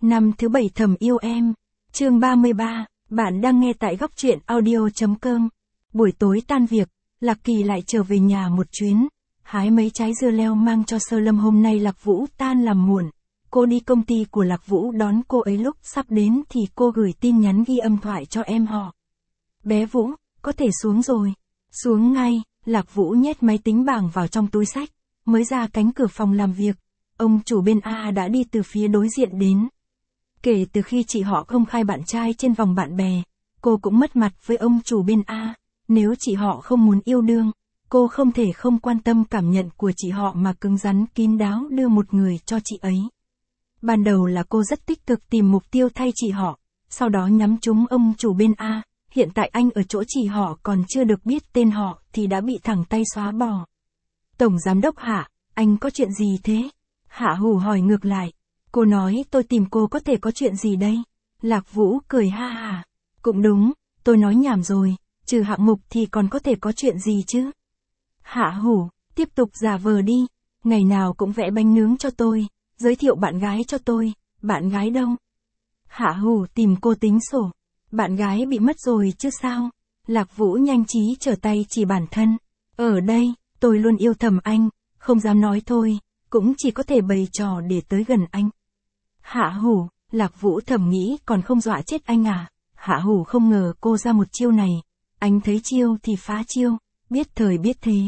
Năm thứ 7 thầm yêu em. Chương 33, bạn đang nghe tại góc truyện audio.com. Buổi tối tan việc, Lạc Kỳ lại trở về nhà một chuyến, hái mấy trái dưa leo mang cho Sơ Lâm. Hôm nay Lạc Vũ tan làm muộn, cô đi công ty của Lạc Vũ đón cô ấy. Lúc sắp đến thì cô gửi tin nhắn ghi âm thoại cho em họ. Bé Vũ, có thể xuống rồi. Xuống ngay, Lạc Vũ nhét máy tính bảng vào trong túi xách, mới ra cánh cửa phòng làm việc. Ông chủ bên A đã đi từ phía đối diện đến. Kể từ khi chị họ công khai bạn trai trên vòng bạn bè, cô cũng mất mặt với ông chủ bên A. Nếu chị họ không muốn yêu đương, cô không thể không quan tâm cảm nhận của chị họ mà cứng rắn kín đáo đưa một người cho chị ấy. Ban đầu là cô rất tích cực tìm mục tiêu thay chị họ, sau đó nhắm trúng ông chủ bên A. Hiện tại anh ở chỗ chị họ còn chưa được biết tên họ thì đã bị thẳng tay xóa bỏ. Tổng giám đốc Hạ, anh có chuyện gì thế? Hạ Hủ hỏi ngược lại. Cô nói tôi tìm cô có thể có chuyện gì đây? Lạc Vũ cười ha hả. Cũng đúng, tôi nói nhảm rồi, trừ hạng mục thì còn có thể có chuyện gì chứ? Hạ Hủ, tiếp tục giả vờ đi, ngày nào cũng vẽ bánh nướng cho tôi, giới thiệu bạn gái cho tôi, bạn gái đâu? Hạ Hủ tìm cô tính sổ, bạn gái bị mất rồi chứ sao? Lạc Vũ nhanh trí trở tay chỉ bản thân. Ở đây, tôi luôn yêu thầm anh, không dám nói thôi, cũng chỉ có thể bày trò để tới gần anh. Hạ Hủ, Lạc Vũ thầm nghĩ còn không dọa chết anh à? Hạ Hủ không ngờ cô ra một chiêu này. Anh thấy chiêu thì phá chiêu, biết thời biết thế.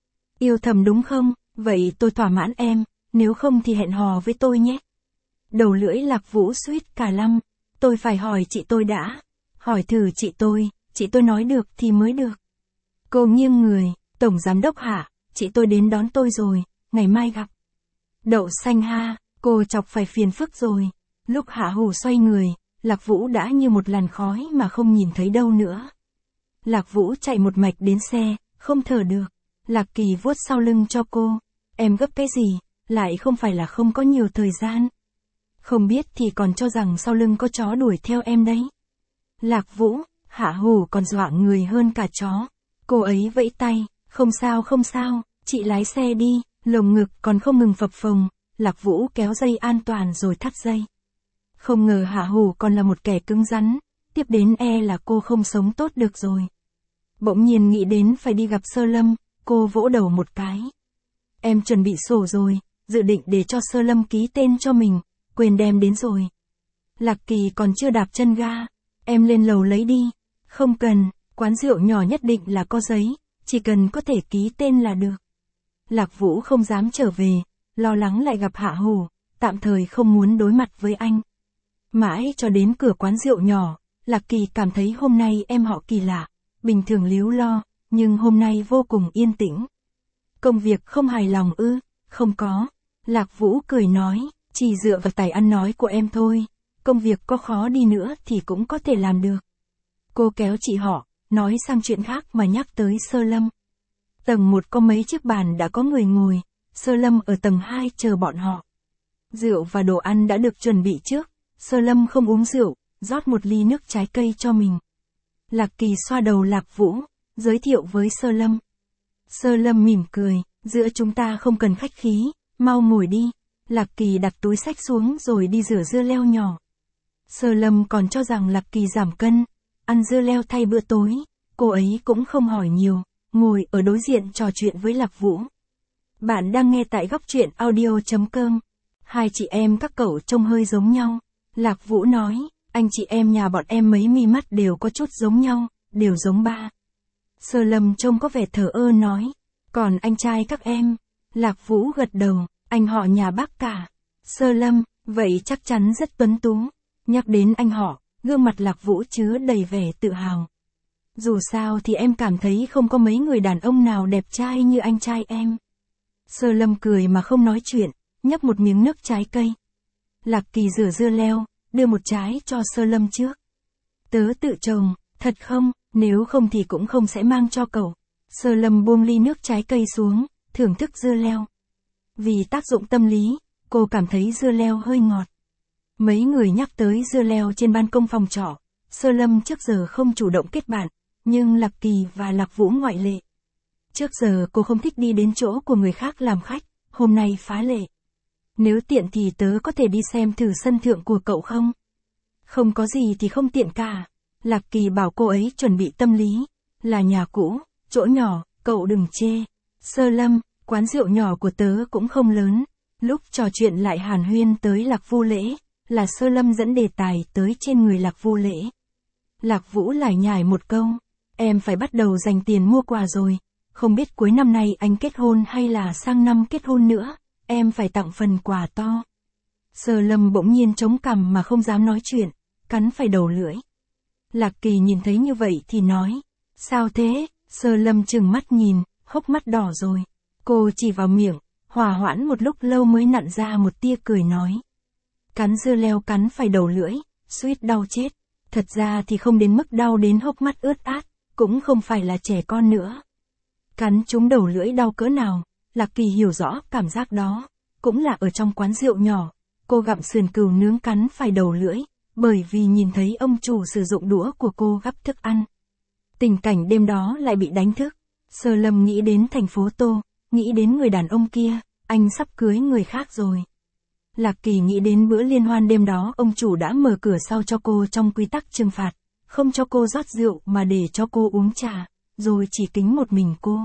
Yêu thầm đúng không? Vậy tôi thỏa mãn em, nếu không thì hẹn hò với tôi nhé. Đầu lưỡi Lạc Vũ suýt cả lăm. Tôi phải hỏi chị tôi đã. Hỏi thử chị tôi nói được thì mới được. Cô nghiêng người, Tổng giám đốc Hạ, chị tôi đến đón tôi rồi, ngày mai gặp. Đậu xanh ha, cô chọc phải phiền phức rồi. Lúc Hạ Hủ xoay người, Lạc Vũ đã như một làn khói mà không nhìn thấy đâu nữa. Lạc Vũ chạy một mạch đến xe, không thở được. Lạc Kỳ vuốt sau lưng cho cô. Em gấp cái gì, lại không phải là không có nhiều thời gian. Không biết thì còn cho rằng sau lưng có chó đuổi theo em đấy. Lạc Vũ, Hạ Hủ còn dọa người hơn cả chó. Cô ấy vẫy tay, không sao, chị lái xe đi, lồng ngực còn không ngừng phập phồng. Lạc Vũ kéo dây an toàn rồi thắt dây. Không ngờ Hạ Hủ còn là một kẻ cứng rắn, tiếp đến là cô không sống tốt được rồi. Bỗng nhiên nghĩ đến phải đi gặp Sơ Lâm, cô vỗ đầu một cái. Em chuẩn bị sổ rồi, dự định để cho Sơ Lâm ký tên cho mình, quên đem đến rồi. Lạc Kỳ còn chưa đạp chân ga, em lên lầu lấy đi. Không cần, quán rượu nhỏ nhất định là có giấy, chỉ cần có thể ký tên là được. Lạc Vũ không dám trở về, lo lắng lại gặp Hạ Hủ, tạm thời không muốn đối mặt với anh. Mãi cho đến cửa quán rượu nhỏ, Lạc Kỳ cảm thấy hôm nay em họ kỳ lạ, bình thường líu lo, nhưng hôm nay vô cùng yên tĩnh. Công việc không hài lòng ư? Không có. Lạc Vũ cười nói, chỉ dựa vào tài ăn nói của em thôi, công việc có khó đi nữa thì cũng có thể làm được. Cô kéo chị họ, nói sang chuyện khác mà nhắc tới Sơ Lâm. Tầng 1 có mấy chiếc bàn đã có người ngồi, Sơ Lâm ở tầng 2 chờ bọn họ. Rượu và đồ ăn đã được chuẩn bị trước, Sơ Lâm không uống rượu, rót một ly nước trái cây cho mình. Lạc Kỳ xoa đầu Lạc Vũ, giới thiệu với Sơ Lâm. Sơ Lâm mỉm cười, giữa chúng ta không cần khách khí, mau ngồi đi. Lạc Kỳ đặt túi xách xuống rồi đi rửa dưa leo nhỏ. Sơ Lâm còn cho rằng Lạc Kỳ giảm cân, ăn dưa leo thay bữa tối, cô ấy cũng không hỏi nhiều, ngồi ở đối diện trò chuyện với Lạc Vũ. Bạn đang nghe tại góc truyện audio.com. Hai chị em các cậu trông hơi giống nhau. Lạc Vũ nói, anh chị em nhà bọn em mấy mi mắt đều có chút giống nhau, đều giống ba. Sơ Lâm trông có vẻ thờ ơ nói, còn anh trai các em? Lạc Vũ gật đầu, anh họ nhà bác cả. Sơ Lâm, vậy chắc chắn rất tuấn tú. Nhắc đến anh họ, gương mặt Lạc Vũ chứa đầy vẻ tự hào. Dù sao thì em cảm thấy không có mấy người đàn ông nào đẹp trai như anh trai em. Sơ Lâm cười mà không nói chuyện, nhấp một miếng nước trái cây. Lạc Kỳ rửa dưa leo, đưa một trái cho Sơ Lâm trước. Tớ tự trồng, thật không, nếu không thì cũng không sẽ mang cho cậu. Sơ Lâm buông ly nước trái cây xuống, thưởng thức dưa leo. Vì tác dụng tâm lý, cô cảm thấy dưa leo hơi ngọt. Mấy người nhắc tới dưa leo trên ban công phòng trọ, Sơ Lâm trước giờ không chủ động kết bạn, nhưng Lạc Kỳ và Lạc Vũ ngoại lệ. Trước giờ cô không thích đi đến chỗ của người khác làm khách, hôm nay phá lệ. Nếu tiện thì tớ có thể đi xem thử sân thượng của cậu không? Không có gì thì không tiện cả. Lạc Kỳ bảo cô ấy chuẩn bị tâm lý. Là nhà cũ, chỗ nhỏ, cậu đừng chê. Sơ Lâm, quán rượu nhỏ của tớ cũng không lớn. Lúc trò chuyện lại hàn huyên tới Lạc Vu Lễ, là Sơ Lâm dẫn đề tài tới trên người Lạc Vu Lễ. Lạc Vũ lải nhải một câu, em phải bắt đầu dành tiền mua quà rồi. Không biết cuối năm nay anh kết hôn hay là sang năm kết hôn nữa, em phải tặng phần quà to. Sơ Lâm bỗng nhiên chống cằm mà không dám nói chuyện, cắn phải đầu lưỡi. Lạc Kỳ nhìn thấy như vậy thì nói, sao thế? Sơ Lâm trừng mắt nhìn, hốc mắt đỏ rồi. Cô chỉ vào miệng, hòa hoãn một lúc lâu mới nặn ra một tia cười nói. Cắn dưa leo cắn phải đầu lưỡi, suýt đau chết. Thật ra thì không đến mức đau đến hốc mắt ướt át, cũng không phải là trẻ con nữa. Cắn trúng đầu lưỡi đau cỡ nào, Lạc Kỳ hiểu rõ cảm giác đó. Cũng là ở trong quán rượu nhỏ, cô gặm sườn cừu nướng cắn phải đầu lưỡi, bởi vì nhìn thấy ông chủ sử dụng đũa của cô gắp thức ăn. Tình cảnh đêm đó lại bị đánh thức. Sơ Lâm nghĩ đến thành phố Tô, nghĩ đến người đàn ông kia, anh sắp cưới người khác rồi. Lạc Kỳ nghĩ đến bữa liên hoan đêm đó ông chủ đã mở cửa sau cho cô trong quy tắc trừng phạt, không cho cô rót rượu mà để cho cô uống trà, rồi chỉ kính một mình cô.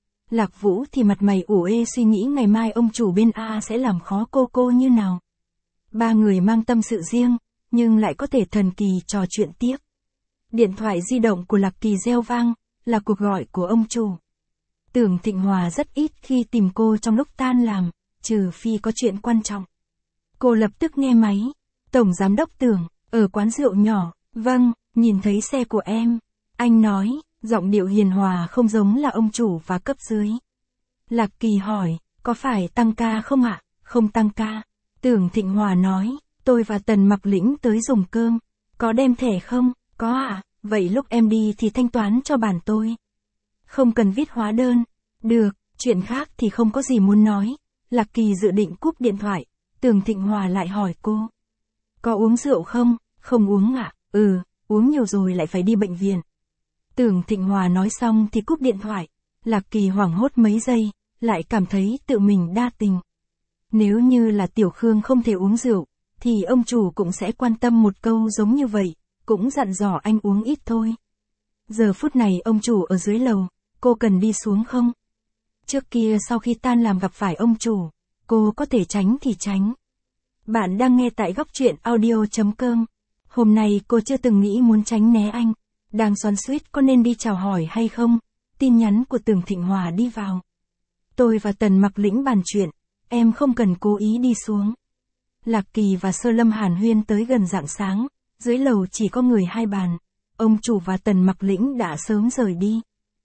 Lạc Vũ thì mặt mày ủ ê suy nghĩ ngày mai ông chủ bên A sẽ làm khó cô như nào. Ba người mang tâm sự riêng, nhưng lại có thể thần kỳ trò chuyện tiếp. Điện thoại di động của Lạc Kỳ reo vang, là cuộc gọi của ông chủ. Tưởng Thịnh Hòa rất ít khi tìm cô trong lúc tan làm, trừ phi có chuyện quan trọng. Cô lập tức nghe máy. Tổng giám đốc Tưởng, ở quán rượu nhỏ, vâng, nhìn thấy xe của em. Anh nói, giọng điệu hiền hòa không giống là ông chủ và cấp dưới. Lạc Kỳ hỏi, có phải tăng ca không ạ? Không tăng ca. Tưởng Thịnh Hòa nói, tôi và Tần Mặc Lĩnh tới dùng cơm. Có đem thẻ không? Có ạ, vậy lúc em đi thì thanh toán cho bản tôi. Không cần viết hóa đơn. Được, chuyện khác thì không có gì muốn nói. Lạc Kỳ dự định cúp điện thoại. Tưởng Thịnh Hòa lại hỏi cô. Có uống rượu không? Không uống ạ. Uống nhiều rồi lại phải đi bệnh viện. Tưởng Thịnh Hòa nói xong thì cúp điện thoại. Lạc Kỳ hoảng hốt mấy giây, lại cảm thấy tự mình đa tình. Nếu như là Tiểu Khương không thể uống rượu, thì ông chủ cũng sẽ quan tâm một câu giống như vậy, cũng dặn dò anh uống ít thôi. Giờ phút này ông chủ ở dưới lầu, cô cần đi xuống không? Trước kia sau khi tan làm gặp phải ông chủ, cô có thể tránh thì tránh. Bạn đang nghe tại góc truyện audio.com. Hôm nay cô chưa từng nghĩ muốn tránh né anh. Đang xoắn xuýt có nên đi chào hỏi hay không? Tin nhắn của Tưởng Thịnh Hòa đi vào. Tôi và Tần Mặc Lĩnh bàn chuyện, em không cần cố ý đi xuống. Lạc Kỳ và Sơ Lâm hàn huyên tới gần rạng sáng, dưới lầu chỉ có người hai bàn. Ông chủ và Tần Mặc Lĩnh đã sớm rời đi.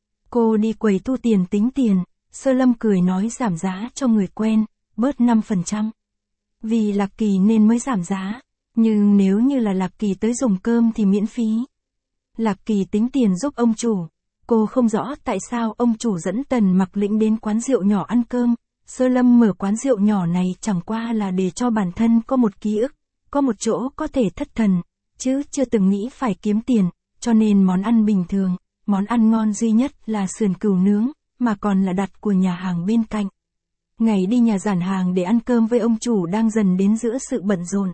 Cô đi quầy thu tiền tính tiền, Sơ Lâm cười nói giảm giá cho người quen, bớt 5%. Vì Lạc Kỳ nên mới giảm giá, nhưng nếu như là Lạc Kỳ tới dùng cơm thì miễn phí. Lạc Kỳ tính tiền giúp ông chủ. Cô không rõ tại sao ông chủ dẫn Tần Mặc Lĩnh đến quán rượu nhỏ ăn cơm. Sơ Lâm mở quán rượu nhỏ này chẳng qua là để cho bản thân có một ký ức, có một chỗ có thể thất thần, chứ chưa từng nghĩ phải kiếm tiền, cho nên món ăn bình thường, món ăn ngon duy nhất là sườn cừu nướng, mà còn là đặt của nhà hàng bên cạnh. Ngày đi nhà giản hàng để ăn cơm với ông chủ đang dần đến giữa sự bận rộn.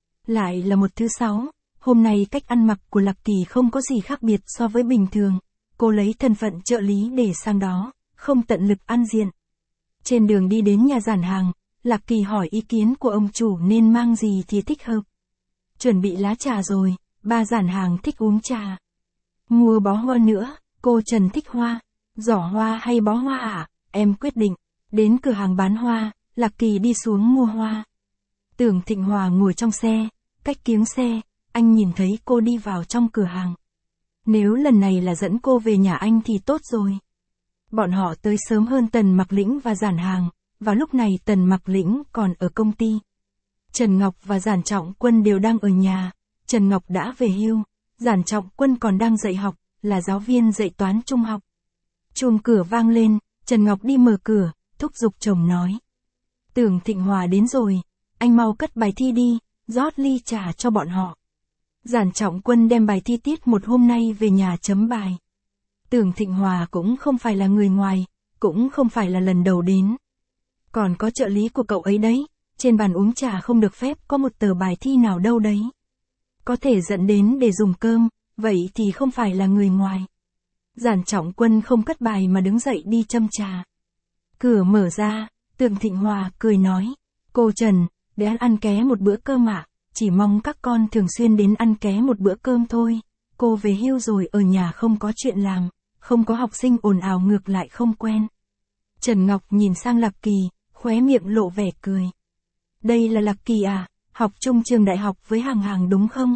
Lại là một thứ sáu, hôm nay cách ăn mặc của Lạc Kỳ không có gì khác biệt so với bình thường. Cô lấy thân phận trợ lý để sang đó, không tận lực ăn diện. Trên đường đi đến nhà giản hàng, Lạc Kỳ hỏi ý kiến của ông chủ nên mang gì thì thích hợp. Chuẩn bị lá trà rồi, ba giản hàng thích uống trà. Mua bó hoa nữa, cô Trần thích hoa. Giỏ hoa hay bó hoa ạ? Em quyết định. Đến cửa hàng bán hoa, Lạc Kỳ đi xuống mua hoa. Tưởng Thịnh Hòa ngồi trong xe, cách kiếng xe, anh nhìn thấy cô đi vào trong cửa hàng. Nếu lần này là dẫn cô về nhà anh thì tốt rồi. Bọn họ tới sớm hơn Tần Mặc Lĩnh và giản hàng, và lúc này Tần Mặc Lĩnh còn ở công ty. Trần Ngọc và Giản Trọng Quân đều đang ở nhà. Trần Ngọc đã về hưu, Giản Trọng Quân còn đang dạy học, là giáo viên dạy toán trung học. Chuông cửa vang lên, Trần Ngọc đi mở cửa, thúc giục chồng nói. Tưởng Thịnh Hòa đến rồi, anh mau cất bài thi đi, rót ly trà cho bọn họ. Giản Trọng Quân đem bài thi tiết một hôm nay về nhà chấm bài. Tưởng Thịnh Hòa cũng không phải là người ngoài, cũng không phải là lần đầu đến. Còn có trợ lý của cậu ấy đấy, trên bàn uống trà không được phép có một tờ bài thi nào đâu đấy. Có thể dẫn đến để dùng cơm, vậy thì không phải là người ngoài. Giản Trọng Quân không cất bài mà đứng dậy đi châm trà. Cửa mở ra, Tưởng Thịnh Hòa cười nói, cô Trần, để ăn ké một bữa cơm ạ, chỉ mong các con thường xuyên đến ăn ké một bữa cơm thôi, cô về hưu rồi ở nhà không có chuyện làm, không có học sinh ồn ào ngược lại không quen. Trần Ngọc nhìn sang Lạc Kỳ, khóe miệng lộ vẻ cười. Đây là Lạc Kỳ à, học chung trường đại học với Hàng Hàng đúng không?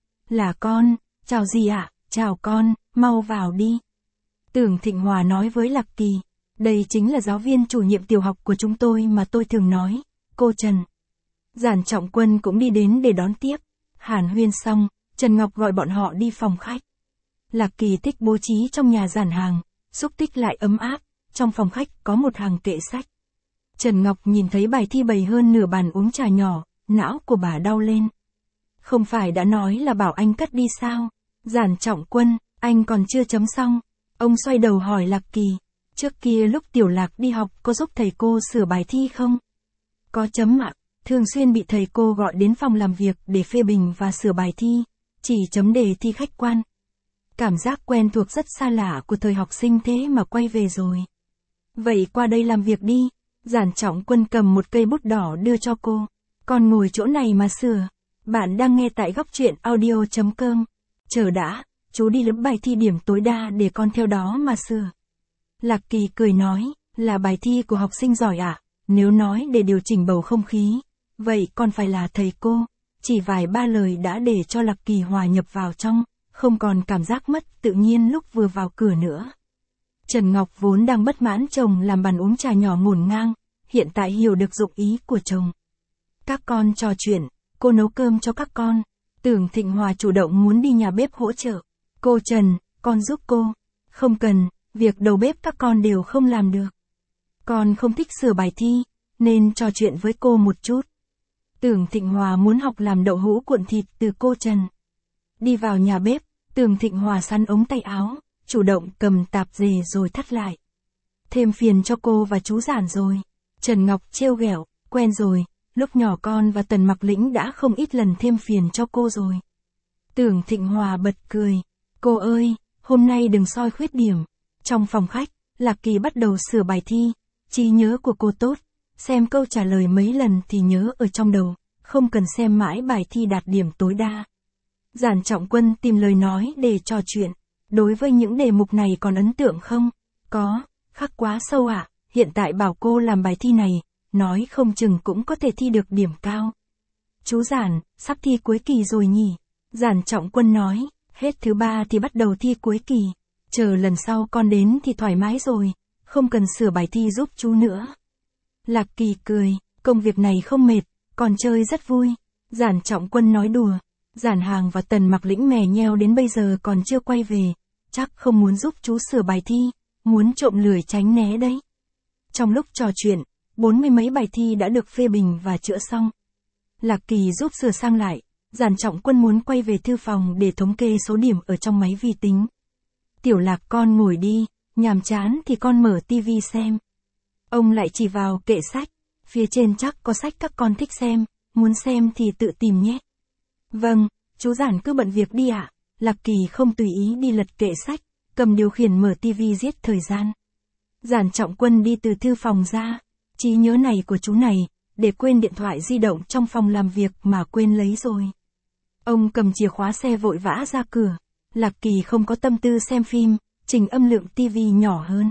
Là con, chào gì ạ, chào con, mau vào đi. Tưởng Thịnh Hòa nói với Lạc Kỳ, đây chính là giáo viên chủ nhiệm tiểu học của chúng tôi mà tôi thường nói, cô Trần. Giản Trọng Quân cũng đi đến để đón tiếp. Hàn huyên xong, Trần Ngọc gọi bọn họ đi phòng khách. Lạc Kỳ thích bố trí trong nhà Giản Hàng, xúc tích lại ấm áp, trong phòng khách có một hàng kệ sách. Trần Ngọc nhìn thấy bài thi bày hơn nửa bàn uống trà nhỏ, não của bà đau lên. Không phải đã nói là bảo anh cất đi sao? Giản Trọng Quân, anh còn chưa chấm xong. Ông xoay đầu hỏi Lạc Kỳ, trước kia lúc Tiểu Lạc đi học có giúp thầy cô sửa bài thi không? Có chấm ạ, thường xuyên bị thầy cô gọi đến phòng làm việc để phê bình và sửa bài thi, chỉ chấm đề thi khách quan. Cảm giác quen thuộc rất xa lạ của thời học sinh thế mà quay về rồi. Vậy qua đây làm việc đi. Giản Trọng Quân cầm một cây bút đỏ đưa cho cô. Con ngồi chỗ này mà sửa. Bạn đang nghe tại góc truyện audio.com. Chờ đã, chú đi lấm bài thi điểm tối đa để con theo đó mà sửa. Lạc Kỳ cười nói, là bài thi của học sinh giỏi ạ. Nếu nói để điều chỉnh bầu không khí, vậy con phải là thầy cô. Chỉ vài ba lời đã để cho Lạc Kỳ hòa nhập vào trong, không còn cảm giác mất tự nhiên lúc vừa vào cửa nữa. Trần Ngọc vốn đang bất mãn chồng làm bàn uống trà nhỏ ngổn ngang, hiện tại hiểu được dụng ý của chồng. Các con trò chuyện, cô nấu cơm cho các con. Tưởng Thịnh Hòa chủ động muốn đi nhà bếp hỗ trợ. Cô Trần, con giúp cô. Không cần, việc đầu bếp các con đều không làm được. Con không thích sửa bài thi, nên trò chuyện với cô một chút. Tưởng Thịnh Hòa muốn học làm đậu hũ cuộn thịt từ cô Trần. Đi vào nhà bếp, Tưởng Thịnh Hòa sắn ống tay áo, chủ động cầm tạp dề rồi thắt lại. Thêm phiền cho cô và chú Giản rồi. Trần Ngọc trêu ghẹo, quen rồi, lúc nhỏ con và Tần Mặc Lĩnh đã không ít lần thêm phiền cho cô rồi. Tưởng Thịnh Hòa bật cười, cô ơi, hôm nay đừng soi khuyết điểm. Trong phòng khách, Lạc Kỳ bắt đầu sửa bài thi, trí nhớ của cô tốt, xem câu trả lời mấy lần thì nhớ ở trong đầu, không cần xem mãi bài thi đạt điểm tối đa. Giản Trọng Quân tìm lời nói để trò chuyện. Đối với những đề mục này còn ấn tượng không? Có, khắc quá sâu ạ, hiện tại bảo cô làm bài thi này, nói không chừng cũng có thể thi được điểm cao. Chú Giản, sắp thi cuối kỳ rồi nhỉ? Giản Trọng Quân nói, hết thứ 3 thì bắt đầu thi cuối kỳ. Chờ lần sau con đến thì thoải mái rồi, không cần sửa bài thi giúp chú nữa. Lạc Kỳ cười, công việc này không mệt, còn chơi rất vui. Giản Trọng Quân nói đùa. Giản Hàng và Tần Mặc Lĩnh mè nheo đến bây giờ còn chưa quay về, chắc không muốn giúp chú sửa bài thi, muốn trộm lười tránh né đấy. Trong lúc trò chuyện, 40 mấy bài thi đã được phê bình và chữa xong. Lạc Kỳ giúp sửa sang lại, Giản Trọng Quân muốn quay về thư phòng để thống kê số điểm ở trong máy vi tính. Tiểu Lạc con ngồi đi, nhàm chán thì con mở tivi xem. Ông lại chỉ vào kệ sách, phía trên chắc có sách các con thích xem, muốn xem thì tự tìm nhé. Vâng, chú Giản cứ bận việc đi ạ. Lạc Kỳ không tùy ý đi lật kệ sách, cầm điều khiển mở tivi giết thời gian. Giản Trọng Quân đi từ thư phòng ra, trí nhớ này của chú này, để quên điện thoại di động trong phòng làm việc mà quên lấy rồi. Ông cầm chìa khóa xe vội vã ra cửa. Lạc Kỳ không có tâm tư xem phim, chỉnh âm lượng tivi nhỏ hơn.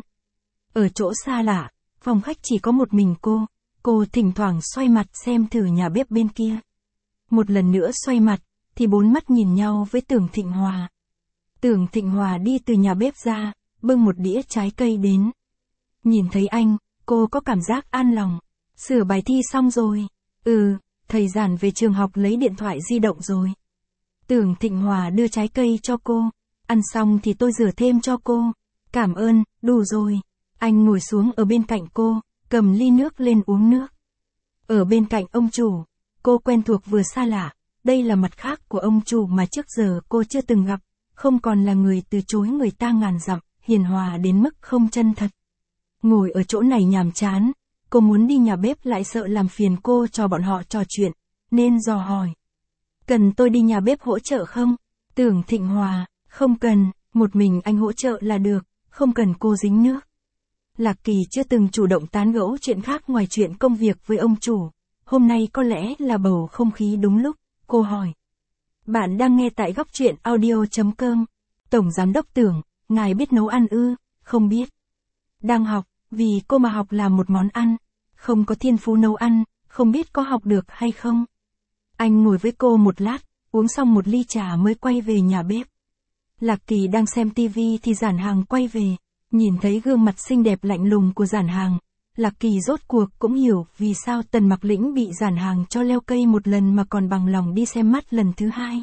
Ở chỗ xa lạ, phòng khách chỉ có một mình cô thỉnh thoảng xoay mặt xem thử nhà bếp bên kia. Một lần nữa xoay mặt, thì bốn mắt nhìn nhau với Tưởng Thịnh Hòa. Tưởng Thịnh Hòa đi từ nhà bếp ra, bưng một đĩa trái cây đến. Nhìn thấy anh, cô có cảm giác an lòng. Sửa bài thi xong rồi. Thầy Giản về trường học lấy điện thoại di động rồi. Tưởng Thịnh Hòa đưa trái cây cho cô. Ăn xong thì tôi rửa thêm cho cô. Cảm ơn, đủ rồi. Anh ngồi xuống ở bên cạnh cô, cầm ly nước lên uống nước. Ở bên cạnh ông chủ, cô quen thuộc vừa xa lạ. Đây là mặt khác của ông chủ mà trước giờ cô chưa từng gặp. Không còn là người từ chối người ta ngàn dặm, hiền hòa đến mức không chân thật. Ngồi ở chỗ này nhàm chán, cô muốn đi nhà bếp lại sợ làm phiền cô cho bọn họ trò chuyện, nên dò hỏi. Cần tôi đi nhà bếp hỗ trợ không? Tưởng Thịnh Hòa, không cần, một mình anh hỗ trợ là được, không cần cô dính nước. Lạc Kỳ chưa từng chủ động tán gẫu chuyện khác ngoài chuyện công việc với ông chủ. Hôm nay có lẽ là bầu không khí đúng lúc, cô hỏi. Bạn đang nghe tại góc truyện audio.com. Tổng Giám đốc Tưởng, ngài biết nấu ăn ư? Không biết. Đang học, vì cô mà học làm một món ăn. Không có thiên phú nấu ăn, không biết có học được hay không. Anh ngồi với cô một lát, uống xong một ly trà mới quay về nhà bếp. Lạc Kỳ đang xem tivi thì Giản Hàng quay về. Nhìn thấy gương mặt xinh đẹp lạnh lùng của Giản Hàng, Lạc Kỳ rốt cuộc cũng hiểu vì sao Tần Mặc Lĩnh bị Giản Hàng cho leo cây một lần mà còn bằng lòng đi xem mắt lần thứ hai.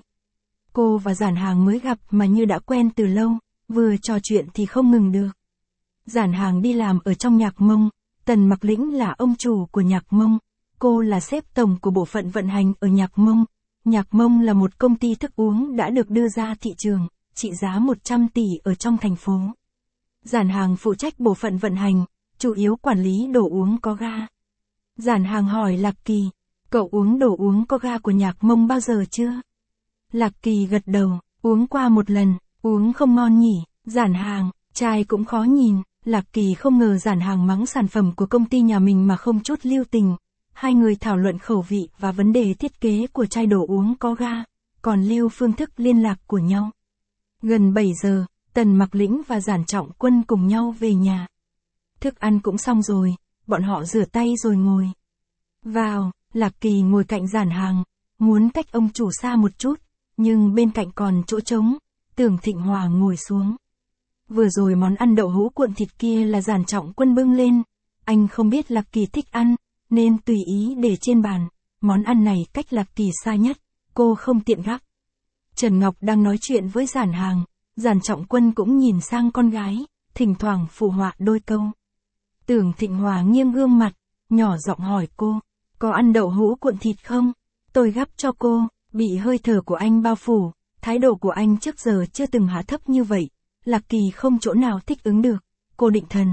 Cô và Giản Hàng mới gặp mà như đã quen từ lâu, vừa trò chuyện thì không ngừng được. Giản Hàng đi làm ở trong Nhạc Mông, Tần Mặc Lĩnh là ông chủ của Nhạc Mông, cô là sếp tổng của bộ phận vận hành ở Nhạc Mông. Nhạc Mông là một công ty thức uống đã được đưa ra thị trường, trị giá 100 tỷ ở trong thành phố. Giản Hàng phụ trách bộ phận vận hành, chủ yếu quản lý đồ uống có ga. Giản Hàng hỏi Lạc Kỳ, cậu uống đồ uống có ga của Nhạc Mông bao giờ chưa? Lạc Kỳ gật đầu, uống qua một lần, uống không ngon nhỉ. Giản Hàng, chai cũng khó nhìn. Lạc Kỳ không ngờ Giản Hàng mắng sản phẩm của công ty nhà mình mà không chút lưu tình. Hai người thảo luận khẩu vị và vấn đề thiết kế của chai đồ uống có ga, còn lưu phương thức liên lạc của nhau. Gần 7 giờ, Tần Mặc Lĩnh và Giản Trọng Quân cùng nhau về nhà. Thức ăn cũng xong rồi, bọn họ rửa tay rồi ngồi vào. Lạc Kỳ ngồi cạnh Giản Hàng, muốn cách ông chủ xa một chút, nhưng bên cạnh còn chỗ trống. Tưởng Thịnh Hòa ngồi xuống. Vừa rồi món ăn đậu hũ cuộn thịt kia là Giản Trọng Quân bưng lên. Anh không biết Lạc Kỳ thích ăn, nên tùy ý để trên bàn. Món ăn này cách Lạc Kỳ xa nhất, cô không tiện gắp. Trần Ngọc đang nói chuyện với Giản Hàng, Giản Trọng Quân cũng nhìn sang con gái, thỉnh thoảng phụ họa đôi câu. Tưởng Thịnh Hòa nghiêng gương mặt, nhỏ giọng hỏi cô, có ăn đậu hũ cuộn thịt không? Tôi gắp cho cô. Bị hơi thở của anh bao phủ, thái độ của anh trước giờ chưa từng hạ thấp như vậy. Lạc Kỳ không chỗ nào thích ứng được, cô định thần.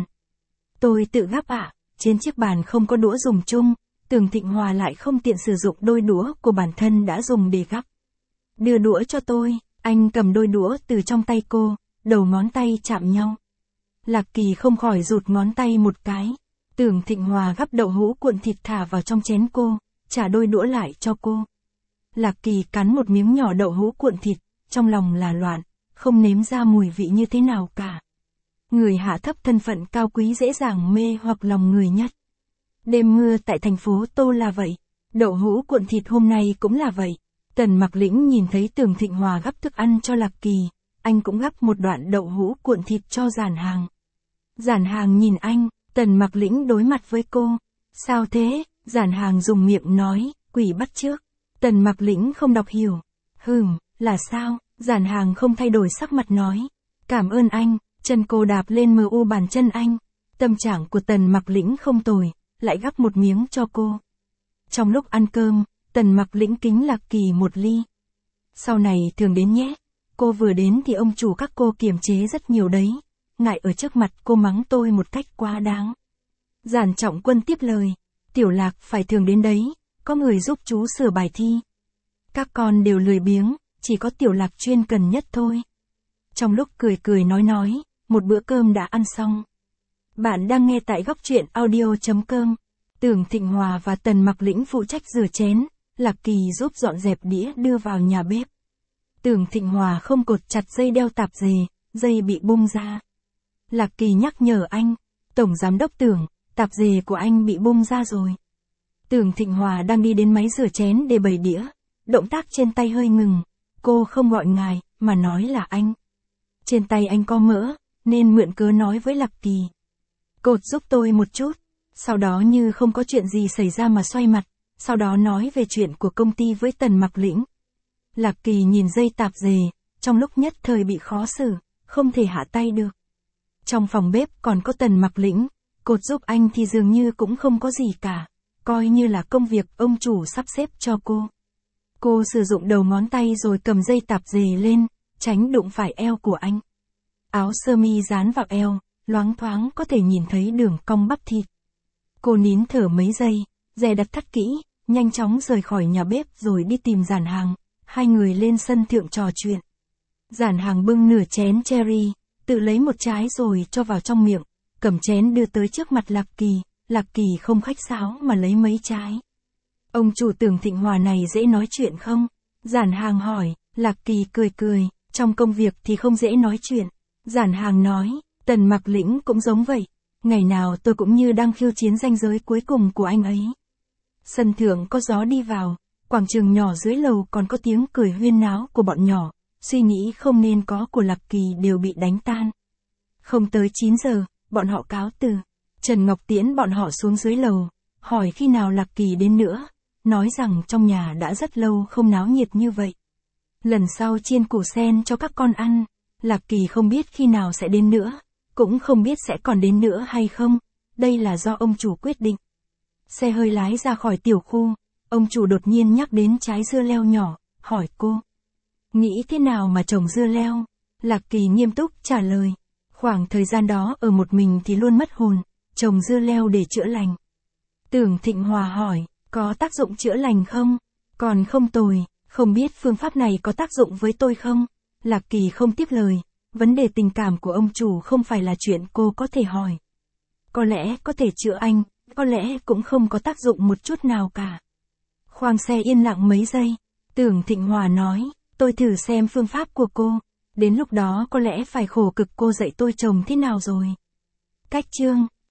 Tôi tự gắp ạ, trên chiếc bàn không có đũa dùng chung, Tưởng Thịnh Hòa lại không tiện sử dụng đôi đũa của bản thân đã dùng để gắp. Đưa đũa cho tôi, anh cầm đôi đũa từ trong tay cô, đầu ngón tay chạm nhau. Lạc Kỳ không khỏi rụt ngón tay một cái. Tưởng Thịnh Hòa gắp đậu hũ cuộn thịt thả vào trong chén cô, trả đôi đũa lại cho cô. Lạc Kỳ cắn một miếng nhỏ đậu hũ cuộn thịt, trong lòng là loạn, không nếm ra mùi vị như thế nào cả. Người hạ thấp thân phận cao quý dễ dàng mê hoặc lòng người nhất. Đêm mưa tại thành phố Tô là vậy, đậu hũ cuộn thịt hôm nay cũng là vậy. Tần Mặc Lĩnh nhìn thấy Tưởng Thịnh Hòa gắp thức ăn cho Lạc Kỳ, anh cũng gắp một đoạn đậu hũ cuộn thịt cho Giản Hàng. Giản Hàng nhìn anh, Tần Mặc Lĩnh đối mặt với cô. Sao thế? Giản Hàng dùng miệng nói, quỷ bắt chước. Tần Mặc Lĩnh không đọc hiểu. Là sao? Giản Hàng không thay đổi sắc mặt nói. Cảm ơn anh. Chân cô đạp lên mu bàn chân anh. Tâm trạng của Tần Mặc Lĩnh không tồi, lại gắp một miếng cho cô. Trong lúc ăn cơm, Tần Mặc Lĩnh kính Lạc Kỳ một ly. Sau này thường đến nhé. Cô vừa đến thì ông chủ các cô kiềm chế rất nhiều đấy. Ngại ở trước mặt cô mắng tôi một cách quá đáng. Giản Trọng Quân tiếp lời. Tiểu Lạc phải thường đến đấy, có người giúp chú sửa bài thi. Các con đều lười biếng, chỉ có Tiểu Lạc chuyên cần nhất thôi. Trong lúc cười cười nói, một bữa cơm đã ăn xong. Bạn đang nghe tại góc truyện audio.com. Tưởng Thịnh Hòa và Tần Mặc Lĩnh phụ trách rửa chén, Lạc Kỳ giúp dọn dẹp đĩa đưa vào nhà bếp. Tưởng Thịnh Hòa không cột chặt dây đeo tạp dề, dây bị bung ra. Lạc Kỳ nhắc nhở anh, Tổng Giám đốc Tưởng, tạp dề của anh bị bung ra rồi. Tưởng Thịnh Hòa đang đi đến máy rửa chén để bày đĩa, động tác trên tay hơi ngừng, cô không gọi ngài, mà nói là anh. Trên tay anh có mỡ, nên mượn cớ nói với Lạc Kỳ. Cột giúp tôi một chút, sau đó như không có chuyện gì xảy ra mà xoay mặt, sau đó nói về chuyện của công ty với Tần Mặc Lĩnh. Lạc Kỳ nhìn dây tạp dề, trong lúc nhất thời bị khó xử, không thể hạ tay được. Trong phòng bếp còn có Tần Mặc Lĩnh, cột giúp anh thì dường như cũng không có gì cả, coi như là công việc ông chủ sắp xếp cho cô. Cô sử dụng đầu ngón tay rồi cầm dây tạp dề lên, tránh đụng phải eo của anh. Áo sơ mi dán vào eo, loáng thoáng có thể nhìn thấy đường cong bắp thịt. Cô nín thở mấy giây, dè đặt thắt kỹ, nhanh chóng rời khỏi nhà bếp rồi đi tìm Giản Hàng. Hai người lên sân thượng trò chuyện. Giản Hàng bưng nửa chén cherry, tự lấy một trái rồi cho vào trong miệng, cầm chén đưa tới trước mặt Lạc Kỳ. Lạc Kỳ không khách sáo mà lấy mấy trái. Ông chủ Tưởng Thịnh Hòa này dễ nói chuyện không? Giản Hàng hỏi. Lạc Kỳ cười cười, trong công việc thì không dễ nói chuyện. Giản Hàng nói, Tần Mặc Lĩnh cũng giống vậy. Ngày nào tôi cũng như đang khiêu chiến ranh giới cuối cùng của anh ấy. Sân thượng có gió đi vào, quảng trường nhỏ dưới lầu còn có tiếng cười huyên náo của bọn nhỏ, suy nghĩ không nên có của Lạc Kỳ đều bị đánh tan. Không tới 9 giờ, bọn họ cáo từ. Trần Ngọc tiễn bọn họ xuống dưới lầu, hỏi khi nào Lạc Kỳ đến nữa, nói rằng trong nhà đã rất lâu không náo nhiệt như vậy. Lần sau chiên củ sen cho các con ăn, Lạc Kỳ không biết khi nào sẽ đến nữa, cũng không biết sẽ còn đến nữa hay không, đây là do ông chủ quyết định. Xe hơi lái ra khỏi tiểu khu, ông chủ đột nhiên nhắc đến trái dưa leo nhỏ, hỏi cô. Nghĩ thế nào mà trồng dưa leo? Lạc Kỳ nghiêm túc trả lời. Khoảng thời gian đó ở một mình thì luôn mất hồn, trồng dưa leo để chữa lành. Tưởng Thịnh Hòa hỏi, có tác dụng chữa lành không? Còn không tồi, không biết phương pháp này có tác dụng với tôi không? Lạc Kỳ không tiếp lời, vấn đề tình cảm của ông chủ không phải là chuyện cô có thể hỏi. Có lẽ có thể chữa anh, có lẽ cũng không có tác dụng một chút nào cả. Khoang xe yên lặng mấy giây, Tưởng Thịnh Hòa nói, tôi thử xem phương pháp của cô, đến lúc đó có lẽ phải khổ cực cô dạy tôi trồng thế nào rồi. Cách chương